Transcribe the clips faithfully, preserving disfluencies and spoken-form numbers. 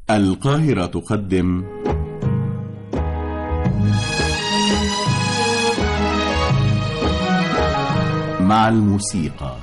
القاهرة تقدم مع الموسيقى.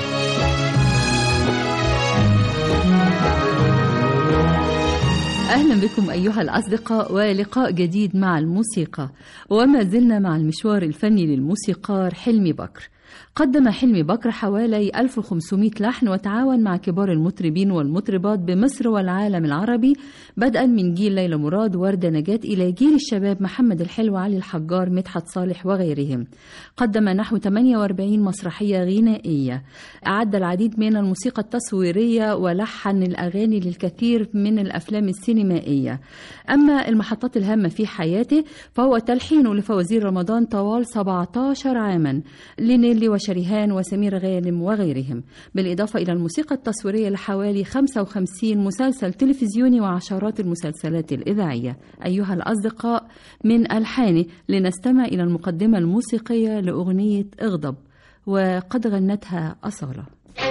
أهلا بكم أيها الأصدقاء ولقاء جديد مع الموسيقى، وما زلنا مع المشوار الفني للموسيقار حلمي بكر. قدم حلمي بكر حوالي ألف وخمسمائة لحن وتعاون مع كبار المطربين والمطربات بمصر والعالم العربي، بدءا من جيل ليلى مراد وردة نجاة إلى جيل الشباب محمد الحلو علي الحجار مدحت صالح وغيرهم. قدم نحو ثمانية وأربعين مسرحية غنائية، أعد العديد من الموسيقى التصويرية ولحن الأغاني للكثير من الأفلام السينمائية. أما المحطات الهامة في حياته فهو تلحينه لفوازير رمضان طوال سبعة عشر عاما لنيلي وشريهان وسمير غانم وغيرهم، بالإضافة إلى الموسيقى التصويرية لحوالي خمسة وخمسين مسلسل تلفزيوني وعشرات المسلسلات الإذاعية. أيها الأصدقاء، من ألحانه لنستمع إلى المقدمة الموسيقية لأغنية اغضب، وقد غنتها أصالة.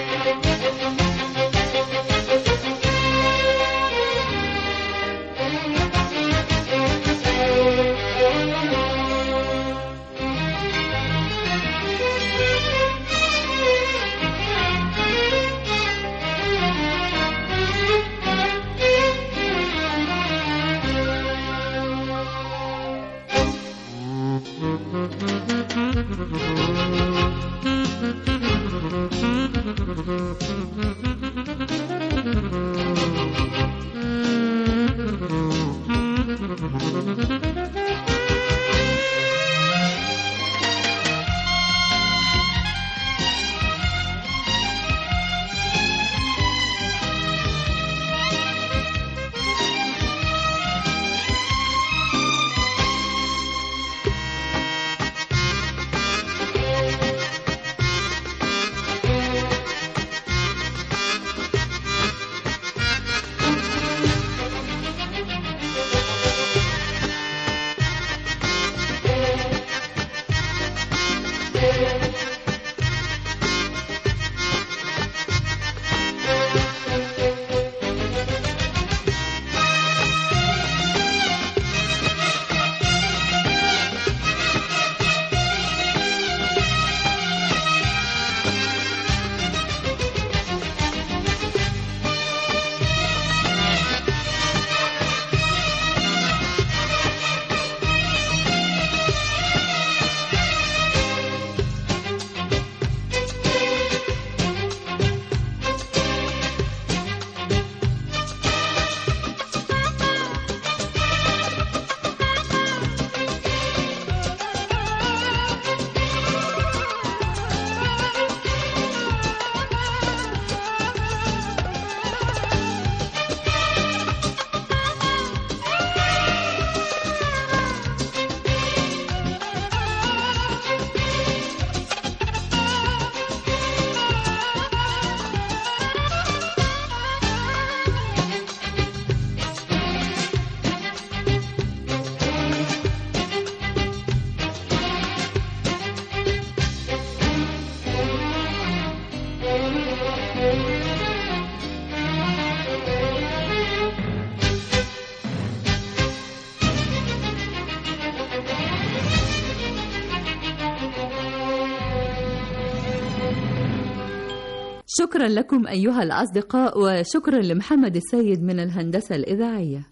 شكرا لكم أيها الأصدقاء، وشكرا لمحمد السيد من الهندسة الإذاعية.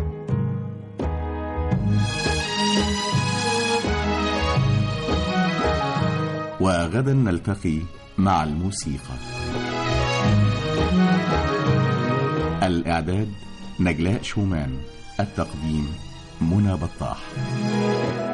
وغدا نلتقي مع الموسيقى. الإعداد نجلاء شومان، التقديم منى بطاح.